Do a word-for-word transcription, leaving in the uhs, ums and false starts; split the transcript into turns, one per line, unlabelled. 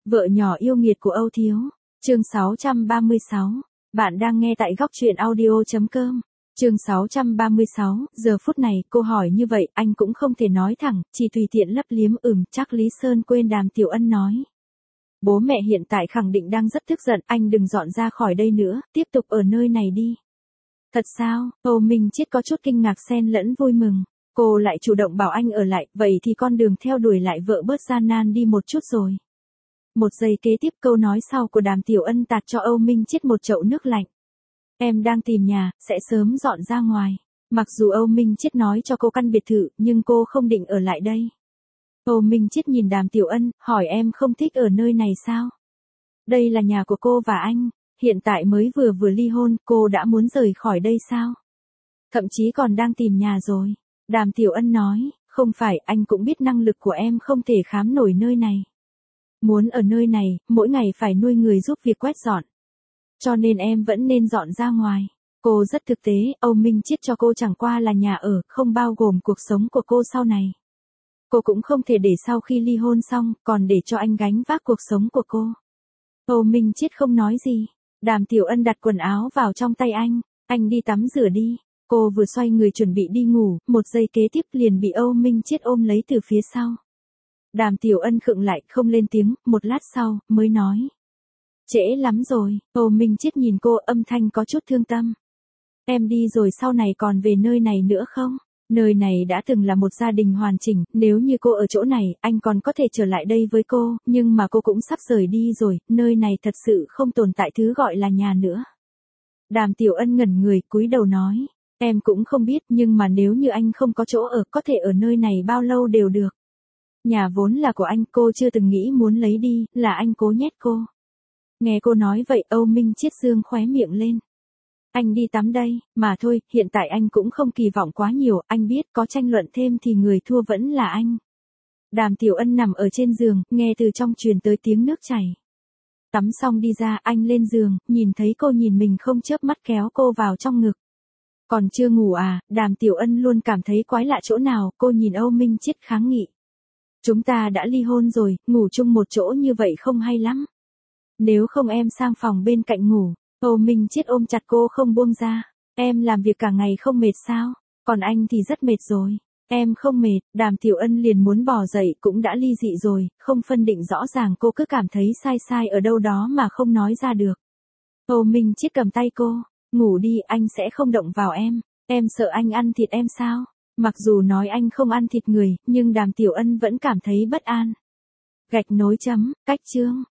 Vợ nhỏ yêu nghiệt của Âu Thiếu. Chương sáu trăm ba mươi sáu. Bạn đang nghe tại góc truyện audio chấm com. Chương sáu trăm ba mươi sáu, giờ phút này cô hỏi như vậy anh cũng không thể nói thẳng, chỉ tùy tiện lấp liếm ừm, chắc Lý Sơn quên Đàm Tiểu Ân nói. Bố mẹ hiện tại khẳng định đang rất tức giận, anh đừng dọn ra khỏi đây nữa, tiếp tục ở nơi này đi. Thật sao? Âu Minh Chiết có chút kinh ngạc xen lẫn vui mừng. Cô lại chủ động bảo anh ở lại, vậy thì con đường theo đuổi lại vợ bớt gian nan đi một chút rồi. Một giây kế tiếp câu nói sau của Đàm Tiểu Ân tạt cho Âu Minh Chiết một chậu nước lạnh. Em đang tìm nhà, sẽ sớm dọn ra ngoài. Mặc dù Âu Minh Chiết nói cho cô căn biệt thự, nhưng cô không định ở lại đây. Âu Minh Chiết nhìn Đàm Tiểu Ân, hỏi em không thích ở nơi này sao? Đây là nhà của cô và anh, hiện tại mới vừa vừa ly hôn, cô đã muốn rời khỏi đây sao? Thậm chí còn đang tìm nhà rồi. Đàm Tiểu Ân nói, không phải, anh cũng biết năng lực của em không thể khám nổi nơi này. Muốn ở nơi này, mỗi ngày phải nuôi người giúp việc quét dọn. Cho nên em vẫn nên dọn ra ngoài. Cô rất thực tế, Âu Minh Chiết cho cô chẳng qua là nhà ở, không bao gồm cuộc sống của cô sau này. Cô cũng không thể để sau khi ly hôn xong, còn để cho anh gánh vác cuộc sống của cô. Âu Minh Chiết không nói gì. Đàm Tiểu Ân đặt quần áo vào trong tay anh. Anh đi tắm rửa đi. Cô vừa xoay người chuẩn bị đi ngủ, một giây kế tiếp liền bị Âu Minh Chiết ôm lấy từ phía sau. Đàm Tiểu Ân khựng lại, không lên tiếng, một lát sau, mới nói. Trễ lắm rồi. Âu Minh Chiết nhìn cô, âm thanh có chút thương tâm. Em đi rồi sau này còn về nơi này nữa không? Nơi này đã từng là một gia đình hoàn chỉnh, nếu như cô ở chỗ này, anh còn có thể trở lại đây với cô, nhưng mà cô cũng sắp rời đi rồi, nơi này thật sự không tồn tại thứ gọi là nhà nữa. Đàm Tiểu Ân ngẩn người, cúi đầu nói, em cũng không biết, nhưng mà nếu như anh không có chỗ ở, có thể ở nơi này bao lâu đều được. Nhà vốn là của anh, cô chưa từng nghĩ muốn lấy đi, là anh cố nhét cô. Nghe cô nói vậy, Âu Minh Chiết dương khóe miệng lên. Anh đi tắm đây, mà thôi, hiện tại anh cũng không kỳ vọng quá nhiều, anh biết có tranh luận thêm thì người thua vẫn là anh. Đàm Tiểu Ân nằm ở trên giường, nghe từ trong truyền tới tiếng nước chảy. Tắm xong đi ra, anh lên giường, nhìn thấy cô nhìn mình không chớp mắt kéo cô vào trong ngực. Còn chưa ngủ à? Đàm Tiểu Ân luôn cảm thấy quái lạ chỗ nào, cô nhìn Âu Minh Chiết kháng nghị. Chúng ta đã ly hôn rồi, ngủ chung một chỗ như vậy không hay lắm. Nếu không em sang phòng bên cạnh ngủ. Âu Minh Chiết ôm chặt cô không buông ra. Em làm việc cả ngày không mệt sao? Còn anh thì rất mệt rồi. Em không mệt. Đàm Tiểu Ân liền muốn bỏ dậy, cũng đã ly dị rồi, không phân định rõ ràng, cô cứ cảm thấy sai sai ở đâu đó mà không nói ra được. Âu Minh Chiết cầm tay cô. Ngủ đi, anh sẽ không động vào em. Em sợ anh ăn thịt em sao? Mặc dù nói anh không ăn thịt người, nhưng Đàm Tiểu Ân vẫn cảm thấy bất an. Gạch nối chấm, cách chương.